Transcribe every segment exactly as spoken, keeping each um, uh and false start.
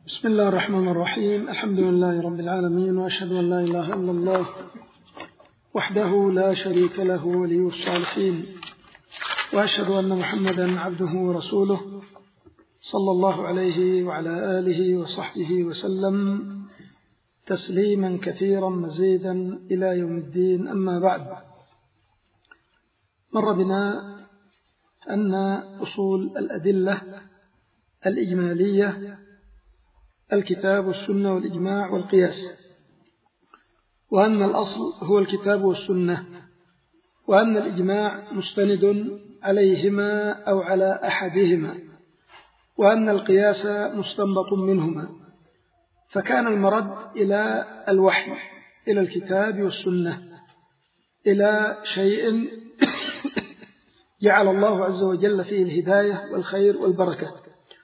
بسم الله الرحمن الرحيم. الحمد لله رب العالمين، وأشهد أن لا إله إلا الله وحده لا شريك له ولي الصالحين، وأشهد أن محمدا عبده ورسوله صلى الله عليه وعلى آله وصحبه وسلم تسليما كثيرا مزيدا إلى يوم الدين. أما بعد، مر بنا أن أصول الأدلة الإجمالية الكتاب والسنة والإجماع والقياس، وأن الأصل هو الكتاب والسنة، وأن الإجماع مستند عليهما أو على أحدهما، وأن القياس مستنبط منهما. فكان المرد إلى الوحي، إلى الكتاب والسنة، إلى شيء جعل الله عز وجل فيه الهداية والخير والبركة،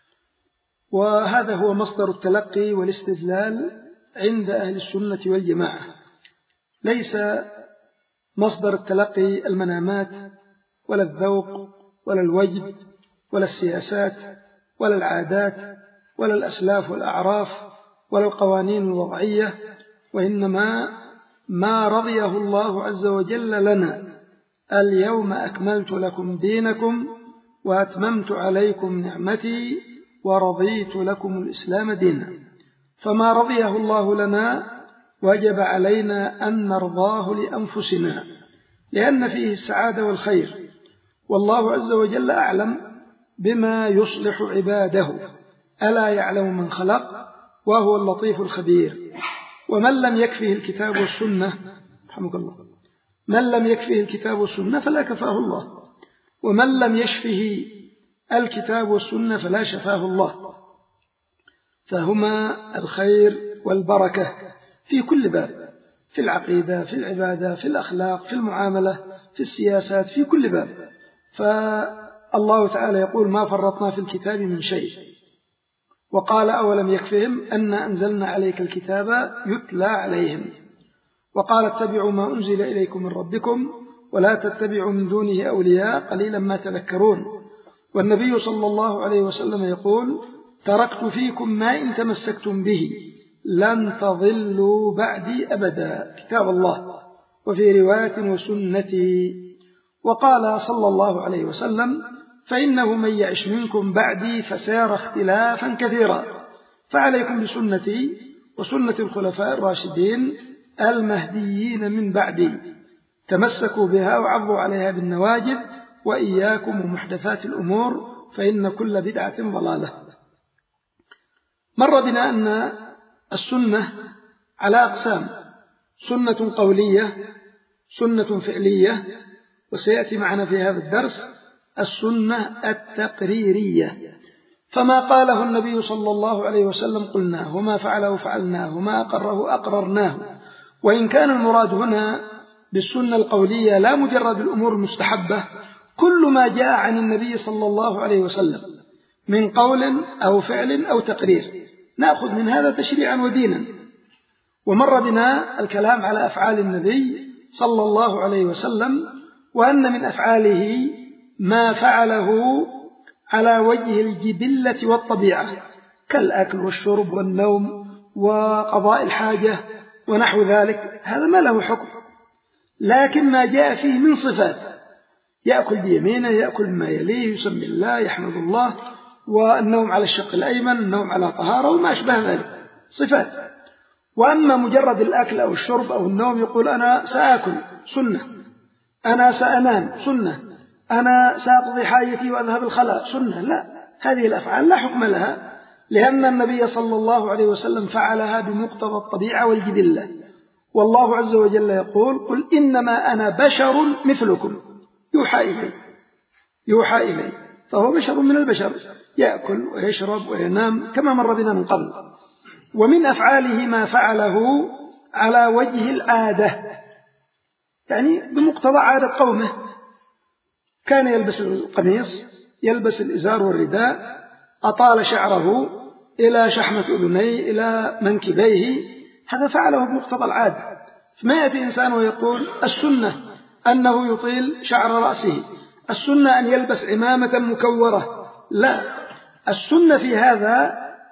وهذا هو مصدر التلقي والاستدلال عند أهل السنة والجماعة. ليس مصدر التلقي المنامات ولا الذوق ولا الوجد ولا السياسات ولا العادات ولا الأسلاف والأعراف ولا القوانين الوضعية، وإنما ما رضيه الله عز وجل لنا: اليوم أكملت لكم دينكم وأتممت عليكم نعمتي ورضيت لكم الإسلام دينا. فما رضيه الله لنا وجب علينا أن نرضاه لأنفسنا، لأن فيه السعادة والخير، والله عز وجل أعلم بما يصلح عباده. ألا يعلم من خلق وهو اللطيف الخبير. ومن لم يكفه الكتاب والسنة رحمك الله من لم يكفه الكتاب والسنة فلا كفاه الله، ومن لم يشفه الكتاب والسنة فلا شفاه الله. فهما الخير والبركة في كل باب، في العقيدة، في العبادة، في الأخلاق، في المعاملة، في السياسات، في كل باب. فالله تعالى يقول: ما فرطنا في الكتاب من شيء. وقال: أولم يكفهم أن أنزلنا عليك الكتاب يتلى عليهم. وقال: اتبعوا ما أنزل إليكم من ربكم ولا تتبعوا من دونه أولياء قليلا ما تذكرون. والنبي صلى الله عليه وسلم يقول: تركت فيكم ما إن تمسكتم به لن تضلوا بعدي أبدا، كتاب الله، وفي رواية وسنتي. وقال صلى الله عليه وسلم: فإنه من يعش منكم بعدي فسيرى اختلافا كثيرا، فعليكم بسنتي وسنة الخلفاء الراشدين المهديين من بعدي، تمسكوا بها وعضوا عليها بالنواجذ، وإياكم ومحدثات الأمور فإن كل بدعة ضلالة. مر بنا أن السنة على أقسام: سنة قولية، سنة فعلية، وسيأتي معنا في هذا الدرس السنة التقريرية. فما قاله النبي صلى الله عليه وسلم قلناه، وما فعله فعلناه، وما أقره أقررناه. وإن كان المراد هنا بالسنة القولية لا مجرد الأمور المستحبة، كل ما جاء عن النبي صلى الله عليه وسلم من قول أو فعل أو تقرير نأخذ من هذا تشريعا ودينا. ومر بنا الكلام على أفعال النبي صلى الله عليه وسلم، وأن من أفعاله ما فعله على وجه الجبلة والطبيعة، كالأكل والشرب والنوم وقضاء الحاجة ونحو ذلك، هذا ما له حكم. لكن ما جاء فيه من صفات: يأكل بيمينه، يأكل ما يليه، يسمي الله، يحمد الله، والنوم على الشق الأيمن، النوم على طهارة، وما أشبه ذلك، صفات. وأما مجرد الأكل أو الشرب أو النوم، يقول: أنا سأكل، سنة; أنا سأنام، سنة; أنا سأقضي حاجتي وأذهب الخلاء، سنة. لا، هذه الأفعال لا حكم لها، لأن النبي صلى الله عليه وسلم فعلها بمقتضى الطبيعة والجبلة. والله عز وجل يقول: قل إنما أنا بشر مثلكم يوحى إلي، يوحى إلي. فهو بشر من البشر، يأكل ويشرب وينام كما مر بنا من قبل. ومن أفعاله ما فعله على وجه العادة، يعني بمقتضى عادة قومه. كان يلبس القميص، يلبس الإزار والرداء، أطال شعره إلى شحمة أذنيه إلى منكبيه، هذا فعله بمقتضى العادة. فما يأتي إنسان ويقول: السنة أنه يطيل شعر رأسه، السنة أن يلبس عمامة مكورة. لا، السنة في هذا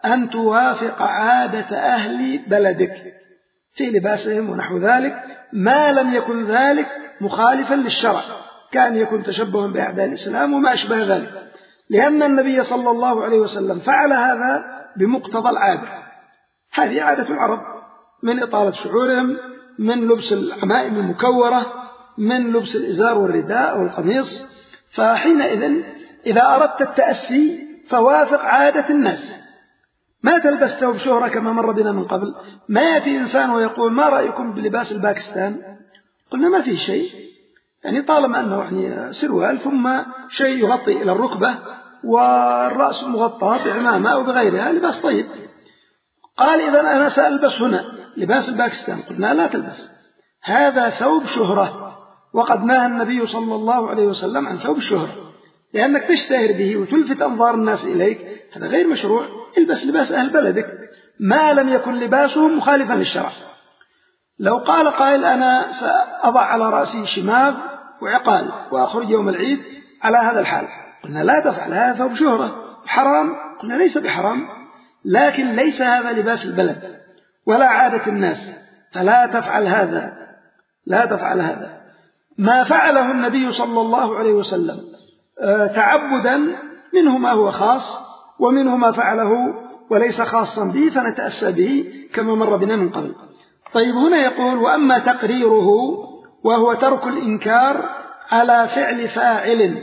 أن توافق عادة أهل بلدك في لباسهم ونحو ذلك، ما لم يكن ذلك مخالفا للشرع، كان يكون تشبها بأعداء الإسلام وما أشبه ذلك، لأن النبي صلى الله عليه وسلم فعل هذا بمقتضى العادة. هذه عادة العرب من إطالة شعورهم، من لبس العمائم المكورة، من لبس الإزار والرداء والقميص. فحينئذ إذا أردت التأسي فوافق عادة الناس، ما تلبس ثوب شهرة كما مر بنا من قبل. ما يأتي إنسان ويقول ما رأيكم بلباس الباكستان؟ قلنا ما فيه شيء، يعني طالما أنه يعني سروال ثم شيء يغطي إلى الركبة والرأس مغطى بعمامة أو بغيرها، لباس طيب. قال إذا أنا سألبس هنا لباس الباكستان. قلنا لا تلبس، هذا ثوب شهرة، وقد نهى النبي صلى الله عليه وسلم عن ثوب الشهرة، لأنك تشتهر به وتلفت أنظار الناس إليك، هذا غير مشروع. البس لباس أهل بلدك ما لم يكن لباسهم مخالفا للشرع. لو قال قائل أنا سأضع على رأسي شماغ وعقال وأخرج يوم العيد على هذا الحال، قلنا لا تفعل، هذا ثوب شهرة حرام. قلنا ليس بحرام، لكن ليس هذا لباس البلد ولا عادة الناس، فلا تفعل هذا، لا تفعل هذا. ما فعله النبي صلى الله عليه وسلم تعبدا، منه ما هو خاص ومنه ما فعله وليس خاصا به فنتأسى به كما مر بنا من قبل. طيب هنا يقول وأما تقريره وهو ترك الإنكار على فعل فاعل.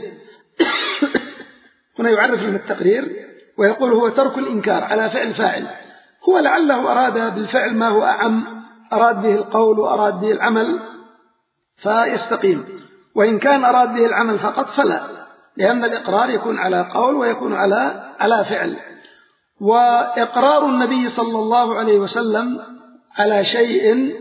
هنا يعرف من التقرير ويقول هو ترك الإنكار على فعل فاعل. هو لعله أراد بالفعل ما هو أعم، أراد به القول وأراد به العمل فيستقيم، وإن كان أراد به العمل فقط فلا، لأن الإقرار يكون على قول ويكون على على فعل. وإقرار النبي صلى الله عليه وسلم على شيء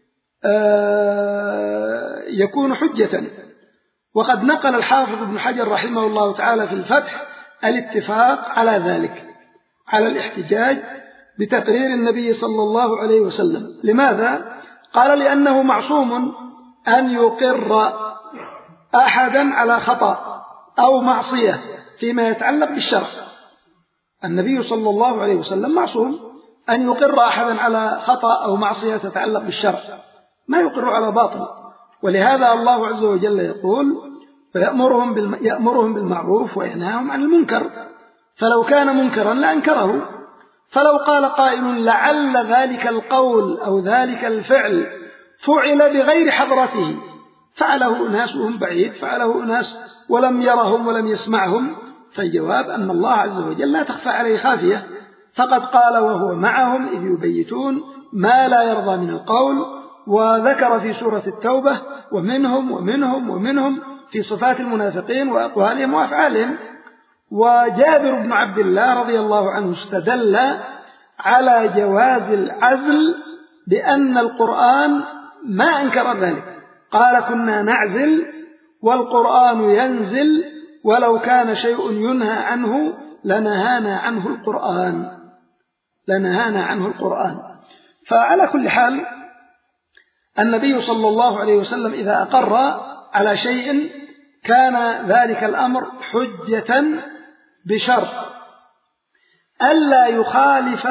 يكون حجة، وقد نقل الحافظ ابن حجر رحمه الله تعالى في الفتح الاتفاق على ذلك، على الاحتجاج بتقرير النبي صلى الله عليه وسلم. لماذا؟ قال لأنه معصوم أن يقر أحدا على خطأ أو معصية فيما يتعلق بالشرع. النبي صلى الله عليه وسلم معصوم أن يقر أحدا على خطأ أو معصية تتعلق بالشرع، ما يقر على باطل. ولهذا الله عز وجل يقول ويأمرهم بالم... يأمرهم بالمعروف وينهاهم عن المنكر، فلو كان منكرا لأنكره. فلو قال قائل لعل ذلك القول أو ذلك الفعل فعل بغير حضرته، فعله أناس وهم بعيد، فعله أناس ولم يرهم ولم يسمعهم، فالجواب أن الله عز وجل لا تخفى عليه خافية، فقد قال وهو معهم إذ يبيتون ما لا يرضى من القول، وذكر في سورة التوبة ومنهم ومنهم ومنهم في صفات المنافقين وأقوالهم وأفعالهم. وجابر بن عبد الله رضي الله عنه استدل على جواز العزل بأن القرآن ما أنكر ذلك، قال كنا نعزل والقرآن ينزل ولو كان شيء ينهى عنه لنهانا عنه القرآن، لنهانا عنه القرآن. فعلى كل حال النبي صلى الله عليه وسلم إذا أقر على شيء كان ذلك الأمر حجة بشرط ألا يخالف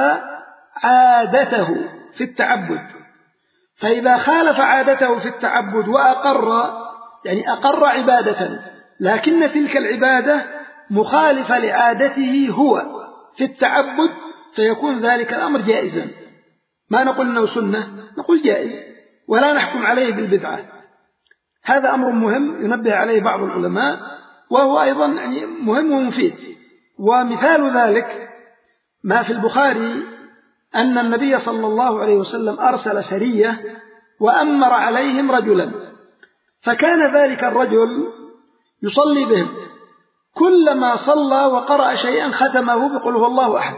عادته في التعبد. فإذا خالف عادته في التعبد وأقر، يعني أقر عبادة لكن تلك العبادة مخالفة لعادته هو في التعبد، فيكون ذلك الأمر جائزا. ما نقول أنه سنة، نقول جائز، ولا نحكم عليه بالبدعة. هذا أمر مهم ينبه عليه بعض العلماء، وهو أيضا يعني مهم ومفيد. ومثال ذلك ما في البخاري أن النبي صلى الله عليه وسلم أرسل سرية وأمر عليهم رجلا، فكان ذلك الرجل يصلي بهم، كلما صلى وقرأ شيئا ختمه بقل هو الله أحد،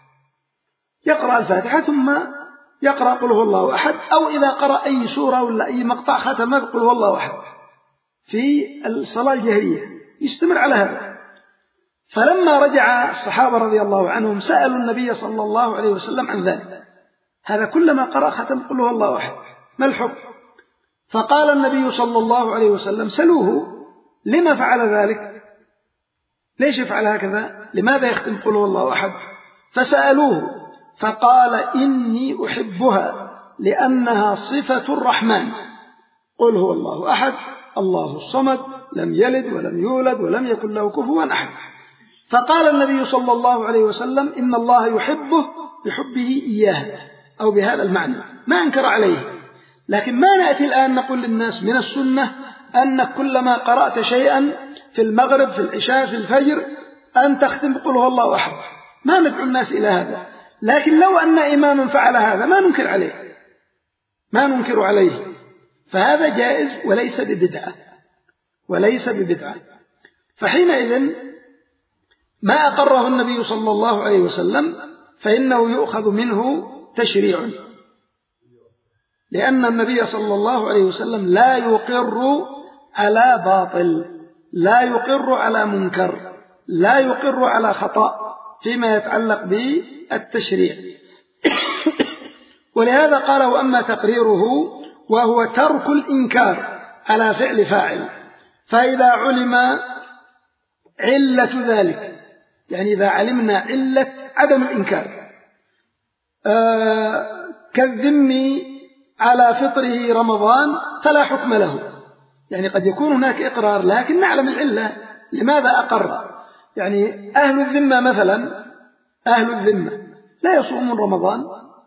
يقرأ الفاتحة ثم يقرأ قل هو الله أحد، أو إذا قرأ أي سورة ولا أي مقطع ختمه بقل هو الله أحد في الصلاة الجهرية، يستمر على هذا. فلما رجع الصحابة رضي الله عنهم سألوا النبي صلى الله عليه وسلم عن ذلك، هذا كلما قرأ ختم قل هو الله أحد، ما الحكم؟ فقال النبي صلى الله عليه وسلم سلوه لما فعل ذلك، ليش يفعل هكذا، لماذا يختم قل هو الله أحد؟ فسألوه فقال إني أحبها لأنها صفة الرحمن، قل هو الله أحد الله الصمد لم يلد ولم يولد ولم يكن له كفوا أحد. فقال النبي صلى الله عليه وسلم إن الله يحبه بحبه إياه، أو بهذا المعنى، ما أنكر عليه. لكن ما نأتي الآن نقول للناس من السنة أنك كلما قرأت شيئا في المغرب في العشاء في الفجر أن تختم قل هو الله أحد، ما ندعو الناس إلى هذا. لكن لو أن إماما فعل هذا ما ننكر عليه، ما ننكر عليه، فهذا جائز وليس ببدعة، وليس ببدعة. فحينئذ ما أقره النبي صلى الله عليه وسلم فإنه يؤخذ منه تشريع، لأن النبي صلى الله عليه وسلم لا يقر على باطل، لا يقر على منكر، لا يقر على خطأ فيما يتعلق بالتشريع. ولهذا قال وأما تقريره وهو ترك الإنكار على فعل فاعل، فإذا علم علة ذلك، يعني إذا علمنا علة عدم الإنكار آه كالذم على فطره رمضان فلا حكم له، يعني قد يكون هناك إقرار لكن نعلم العلة لماذا أقر. يعني أهل الذمة مثلا، أهل الذمة لا يصومون رمضان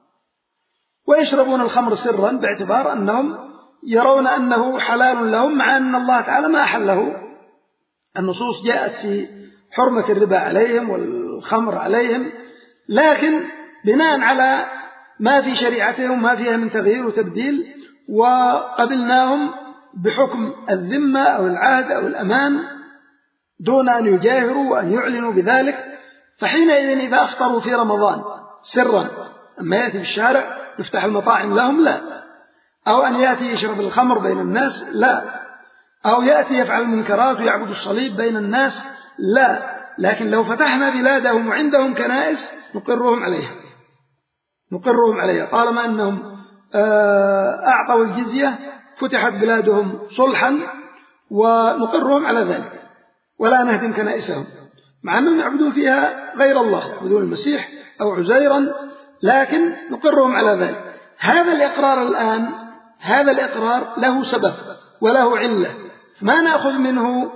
ويشربون الخمر سرا باعتبار أنهم يرون أنه حلال لهم، مع أن الله تعالى ما أحله. النصوص جاءت في حرمة الربا عليهم والخمر عليهم، لكن بناء على ما في شريعتهم ما فيها من تغيير وتبديل وقبلناهم بحكم الذمة أو العهد أو الأمان دون أن يجاهروا وأن يعلنوا بذلك. فحينئذ إذا أفطروا في رمضان سرا، أما يأتي في الشارع يفتح المطاعم لهم لا، أو أن يأتي يشرب الخمر بين الناس لا، أو يأتي يفعل المنكرات ويعبد الصليب بين الناس لا. لكن لو فتحنا بلادهم وعندهم كنائس نقرهم عليها، نقرهم عليها طالما أنهم أعطوا الجزية فتحت بلادهم صلحا، ونقرهم على ذلك ولا نهدم كنائسهم، مع أنهم يعبدون فيها غير الله، يعبدون المسيح أو عزيرا، لكن نقرهم على ذلك. هذا الإقرار الآن، هذا الإقرار له سبب وله علة، ما نأخذ منه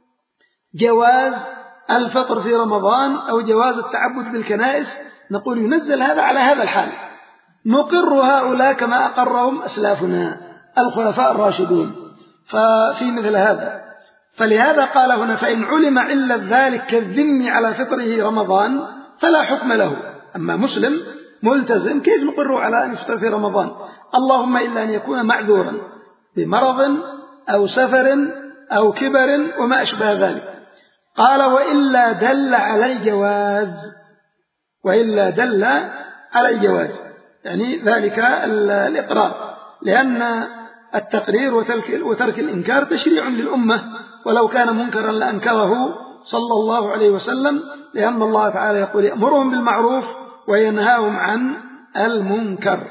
جواز الفطر في رمضان أو جواز التعبد بالكنائس، نقول ينزل هذا على هذا الحال، نقر هؤلاء كما أقرهم أسلافنا الخلفاء الراشدون. ففي مثل هذا، فلهذا قال هنا فإن علم علة ذلك كالذم على فطره رمضان فلا حكم له. أما مسلم ملتزم كيف نقر على أن يفطر في رمضان؟ اللهم إلا أن يكون معذورا بمرض أو سفر أو كبر وما أشبه ذلك. قال وإلا دل على الجواز، وإلا دل على الجواز يعني ذلك الإقرار، لأن التقرير وترك الإنكار تشريع للأمة، ولو كان منكرا لأنكره صلى الله عليه وسلم، لأن الله تعالى يقول يأمرهم بالمعروف وينهاهم عن المنكر.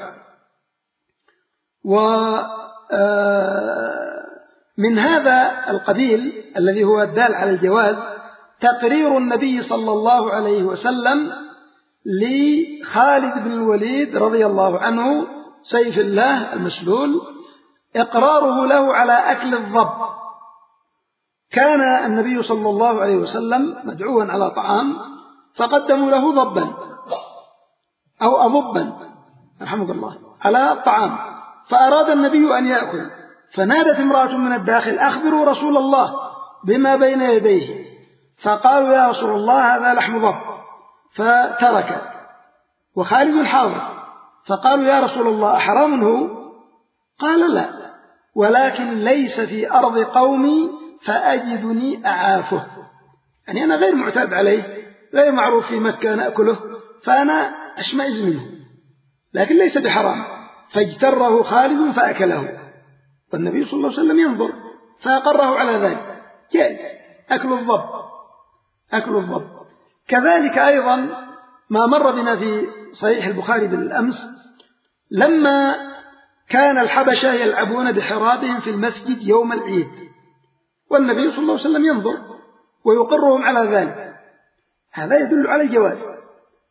ومن هذا القبيل الذي هو الدال على الجواز تقرير النبي صلى الله عليه وسلم لخالد بن الوليد رضي الله عنه سيف الله المسلول، إقراره له على أكل الضب. كان النبي صلى الله عليه وسلم مدعوا على طعام فقدموا له ضبا أو أضبا رحمه الله على الطعام، فأراد النبي أن يأكل، فنادت امرأة من الداخل أخبروا رسول الله بما بين يديه، فقالوا يا رسول الله هذا لحم ضب، فترك وخالد حاضر، فقالوا يا رسول الله أحرام هو؟ قال لا، ولكن ليس في أرض قومي فأجدني أعافه، يعني أنا غير معتاد عليه، غير معروف في مكة نأكله، فأنا أشمئز منه، لكن ليس بحرام. فاجتره خالد فأكله، والنبي صلى الله عليه وسلم ينظر فأقره على ذلك، جائز أكل الضب، أكل الضب. كذلك أيضا ما مر بنا في صحيح البخاري بالأمس، لما كان الحبشة يلعبون بحرابهم في المسجد يوم العيد، والنبي صلى الله عليه وسلم ينظر ويقرهم على ذلك، هذا يدل على الجواز.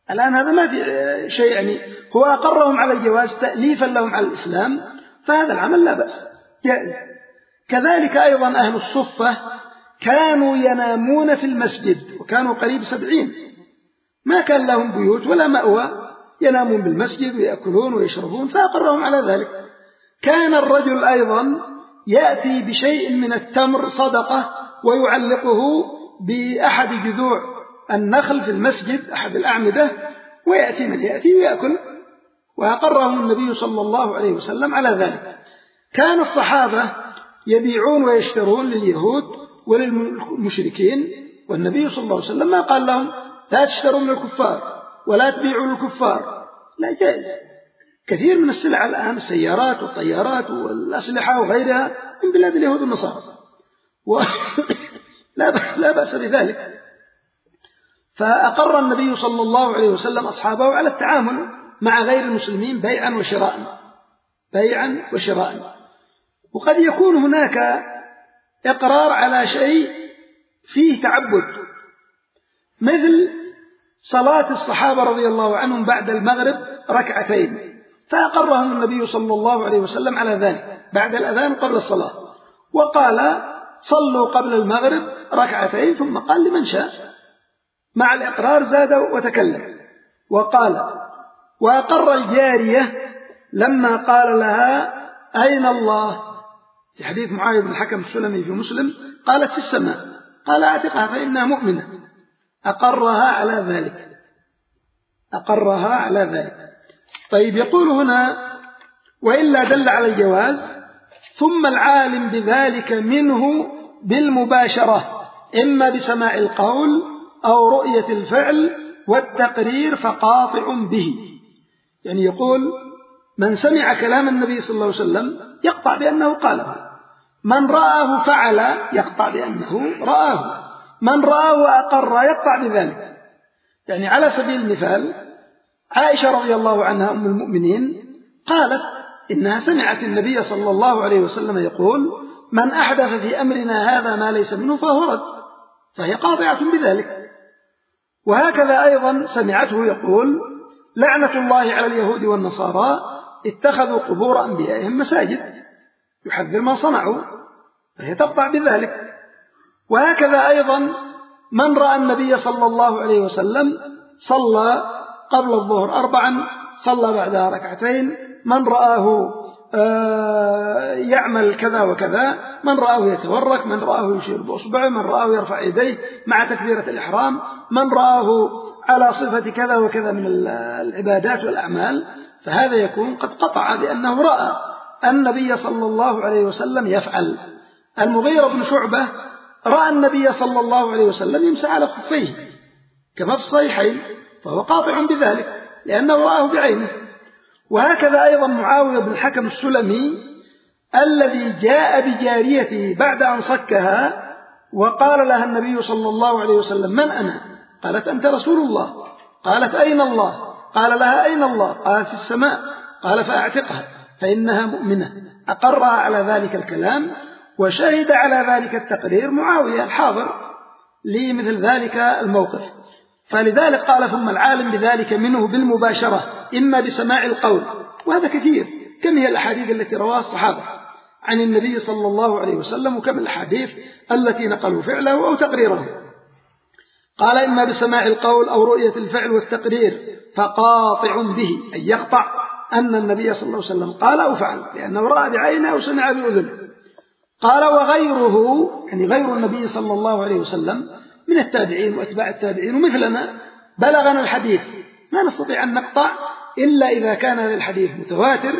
الآن هذا ما في شيء، يعني هو أقرهم على الجواز تأليفا لهم على الإسلام، فهذا العمل لا بأس جائز. كذلك أيضا أهل الصفة كانوا ينامون في المسجد، وكانوا قريب سبعين، ما كان لهم بيوت ولا مأوى، ينامون بالمسجد ويأكلون ويشربون، فأقرهم على ذلك. كان الرجل أيضا يأتي بشيء من التمر صدقة ويعلقه بأحد جذوع النخل في المسجد، أحد الأعمدة، ويأتي من يأتي ويأكل، وأقرهم النبي صلى الله عليه وسلم على ذلك. كان الصحابة يبيعون ويشترون لليهود وللمشركين، والنبي صلى الله عليه وسلم ما قال لهم لا تشتروا من الكفار ولا تبيعوا للكفار، لا، جائز. كثير من السلع الآن، السيارات والطيارات والأسلحة وغيرها، من بلاد اليهود والنصارى، لا بأس بذلك. فأقر النبي صلى الله عليه وسلم أصحابه على التعامل مع غير المسلمين بيعا وشراء، بيعا وشراء. وقد يكون هناك إقرار على شيء فيه تعبد، مثل صلاة الصحابة رضي الله عنهم بعد المغرب ركعتين، فأقرهم النبي صلى الله عليه وسلم على ذلك بعد الأذان قبل الصلاة، وقال صلوا قبل المغرب ركعتين، ثم قال لمن شاء، مع الإقرار زاد وتكلم. وقال وأقر الجارية لما قال لها أين الله، في حديث معاوية بن الحكم السلمي في مسلم، قالت في السماء، قال اعتقها فإنها مؤمنة، أقرها على ذلك، أقرها على ذلك. طيب، يقول هنا وإلا دل على الجواز، ثم العالم بذلك منه بالمباشرة، إما بسماع القول أو رؤية الفعل والتقرير، فقاطع به. يعني يقول من سمع كلام النبي صلى الله عليه وسلم يقطع بأنه قاله، من رآه فعل يقطع بأنه رآه، من رآه وأقر يقطع بذلك. يعني على سبيل المثال، عائشة رضي الله عنها أم المؤمنين قالت إنها سمعت النبي صلى الله عليه وسلم يقول من أحدث في أمرنا هذا ما ليس منه فهو رد، فهي قاطعة بذلك. وهكذا أيضا سمعته يقول لعنة الله على اليهود والنصارى اتخذوا قبور أنبيائهم مساجد، يحذر ما صنعوا، فهي تقطع بذلك. وهكذا أيضا من رأى النبي صلى الله عليه وسلم صلى قبل الظهر أربعا صلى بعدها ركعتين، من رآه يعمل كذا وكذا، من رآه يتورك، من رآه يشير بأصبعه، من رآه يرفع يديه مع تكبيرة الإحرام، من رآه على صفة كذا وكذا من العبادات والأعمال، فهذا يكون قد قطع بأنه رأى النبي صلى الله عليه وسلم يفعل. المغيرة بن شعبة رأى النبي صلى الله عليه وسلم يمسح على خفيه كما في الصحيحين، فهو قاطع بذلك لأنه رآه بعينه. وهكذا أيضا معاوية بن الحكم السلمي الذي جاء بجاريته بعد أن صكها، وقال لها النبي صلى الله عليه وسلم من أنا؟ قالت أنت رسول الله. قالت أين الله؟ قال لها أين الله؟ قالت في السماء. قال فأعتقها فإنها مؤمنة. أقرها على ذلك الكلام، وشهد على ذلك التقرير معاوية الحاضر لمثل ذلك الموقف. فلذلك قال ثم العالم بذلك منه بالمباشرة، إما بسماع القول، وهذا كثير، كم هي الأحاديث التي رواها الصحابة عن النبي صلى الله عليه وسلم، وكم الأحاديث التي نقلوا فعله أو تقريره. قال إما بسماع القول أو رؤية الفعل والتقرير، فقاطع به، أي يقطع أن النبي صلى الله عليه وسلم قال أو فعل، لأنه رأى بعينه أو سمع بأذنه. قال وغيره، يعني غير النبي صلى الله عليه وسلم من التابعين وأتباع التابعين ومثلنا، بلغنا الحديث، لا نستطيع أن نقطع إلا إذا كان هذا الحديث متواتر.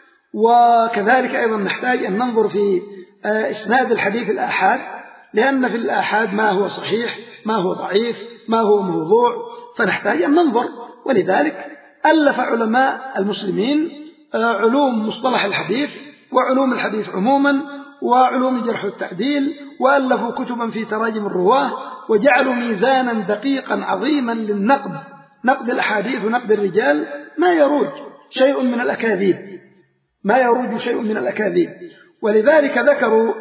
وكذلك أيضا نحتاج أن ننظر في إسناد الحديث الآحاد، لأن في الآحاد ما هو صحيح، ما هو ضعيف، ما هو موضوع، فنحتاج أن ننظر. ولذلك ألف علماء المسلمين علوم مصطلح الحديث وعلوم الحديث عموما وعلوم الجرح والتعديل، وألفوا كتبا في تراجم الرواه، وجعلوا ميزانا دقيقا عظيما للنقد، نقد الأحاديث ونقد الرجال، ما يروج شيء من الأكاذيب، ما يروج شيء من الأكاذيب. ولذلك ذكروا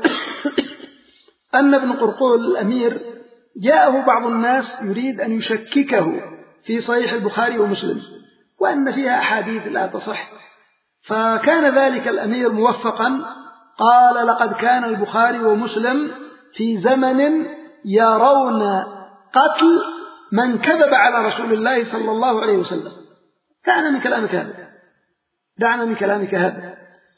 أن ابن قرقول الأمير جاءه بعض الناس يريد أن يشككه في صحيح البخاري ومسلم، وأن فيها أحاديث لا تصح. فكان ذلك الأمير موفقا، قال: لقد كان البخاري ومسلم في زمن يرون قتل من كذب على رسول الله صلى الله عليه وسلم. دعنا من كلامك هذا، دعنا من كلامك هذا.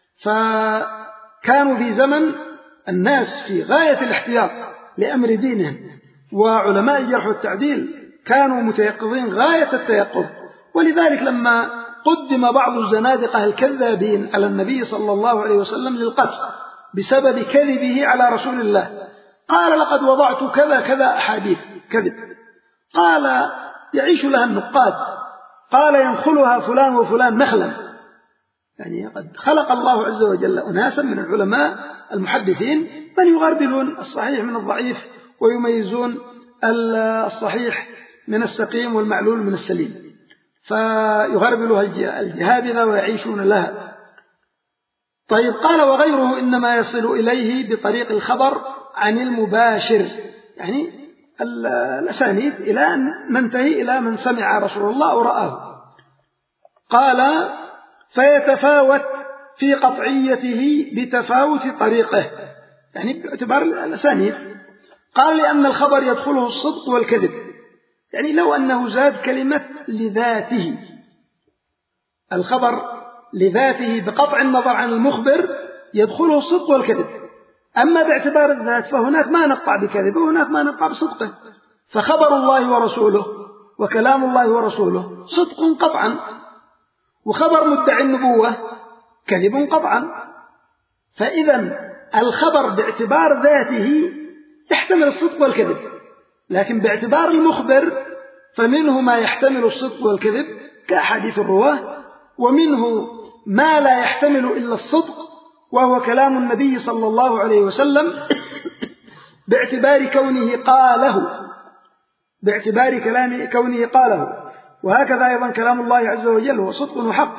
فكانوا في زمن الناس في غاية الاحتياط لأمر دينهم، وعلماء الجرح والتعديل كانوا متيقظين غاية التيقظ. ولذلك لما قدم بعض الزنادقة الكذابين على النبي صلى الله عليه وسلم للقتل بسبب كذبه على رسول الله، قال: لقد وضعت كذا كذا أحاديث كذب. قال: يعيش لها النقاد. قال: ينخلها فلان وفلان نخلا. يعني قد خلق الله عز وجل أناسا من العلماء المحدثين من يغربلون الصحيح من الضعيف، ويميزون الصحيح من السقيم والمعلول من السليم، فيغربلها الجهابذة ويعيشون لها. طيب، قال: وغيره إنما يصل إليه بطريق الخبر عن المباشر، يعني الأسانيد إلى أن ننتهي إلى من سمع رسول الله أو رآه. قال: فيتفاوت في قطعيته بتفاوت طريقه، يعني باعتبار الأسانيد. قال: لأن الخبر يدخله الصدق والكذب، يعني لو أنه زاد كلمة لذاته، الخبر لذاته بقطع النظر عن المخبر يدخله الصدق والكذب. أما باعتبار الذات فهناك ما نقطع بكذبه وهناك ما نقطع بصدقه. فخبر الله ورسوله وكلام الله ورسوله صدق قطعا، وخبر مدعي النبوة كذب قطعا. فإذا الخبر باعتبار ذاته يحتمل الصدق والكذب، لكن باعتبار المخبر فمنه ما يحتمل الصدق والكذب كأحاديث الرواه، ومنه ما لا يحتمل إلا الصدق وهو كلام النبي صلى الله عليه وسلم باعتبار كونه قاله، باعتبار كلام كونه قاله. وهكذا أيضا كلام الله عز وجل هو صدق وحق.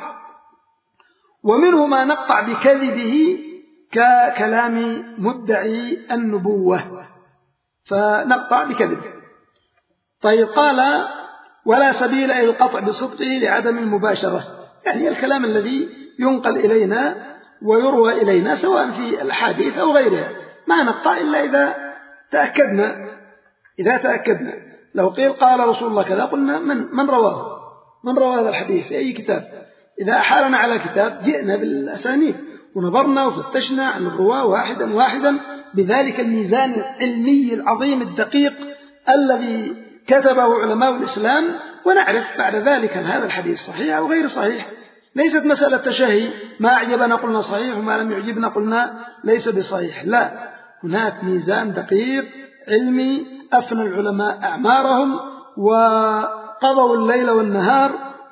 ومنه ما نقطع بكذبه ككلام مدعي النبوة، فنقطع بكذب. طيب، قال: ولا سبيل إلى القطع بصدقه لعدم المباشرة، يعني الكلام الذي ينقل إلينا ويروى إلينا سواء في الحديث أو غيرها ما نقطع إلا إذا تأكدنا إذا تأكدنا لو قيل قال رسول الله كذا قلنا من من رواه من روى هذا الحديث في أي كتاب. إذا أحالنا على كتاب جئنا بالأسانيد ونظرنا وفتشنا عن الرواة واحدا واحدا بذلك الميزان العلمي العظيم الدقيق الذي كتبه علماء الإسلام، ونعرف بعد ذلك هل هذا الحديث صحيح أو غير صحيح. ليست مسألة تشهي، ما أعجبنا قلنا صحيح وما لم يعجبنا قلنا ليس بصحيح، لا، هناك ميزان دقيق علمي أفنى العلماء أعمارهم وقضوا الليل والنهار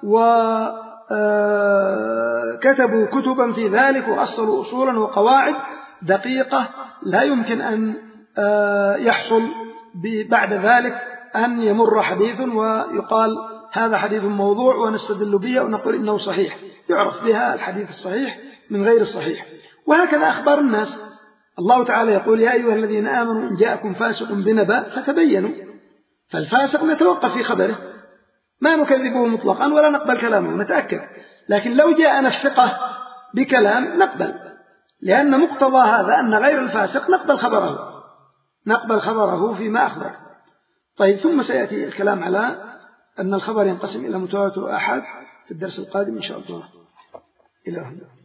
وكتبوا كتبا في ذلك وأصلوا أصولا وقواعد دقيقة لا يمكن أن يحصل بعد ذلك أن يمر حديث ويقال هذا حديث موضوع ونستدل به ونقول إنه صحيح، يعرف بها الحديث الصحيح من غير الصحيح. وهكذا أخبار الناس، الله تعالى يقول: يا أيها الذين آمنوا إن جاءكم فاسق بنبأ فتبينوا. فالفاسق نتوقف في خبره، ما نكذبه مطلقا ولا نقبل كلامه، نتأكد. لكن لو جاءنا الثقة بكلام نقبل، لأن مقتضى هذا أن غير الفاسق نقبل خبره نقبل خبره فيما أخبر. طيب، ثم سيأتي الكلام على أن الخبر ينقسم إلى متواتر وآحاد في الدرس القادم إن شاء الله. إلى هنا.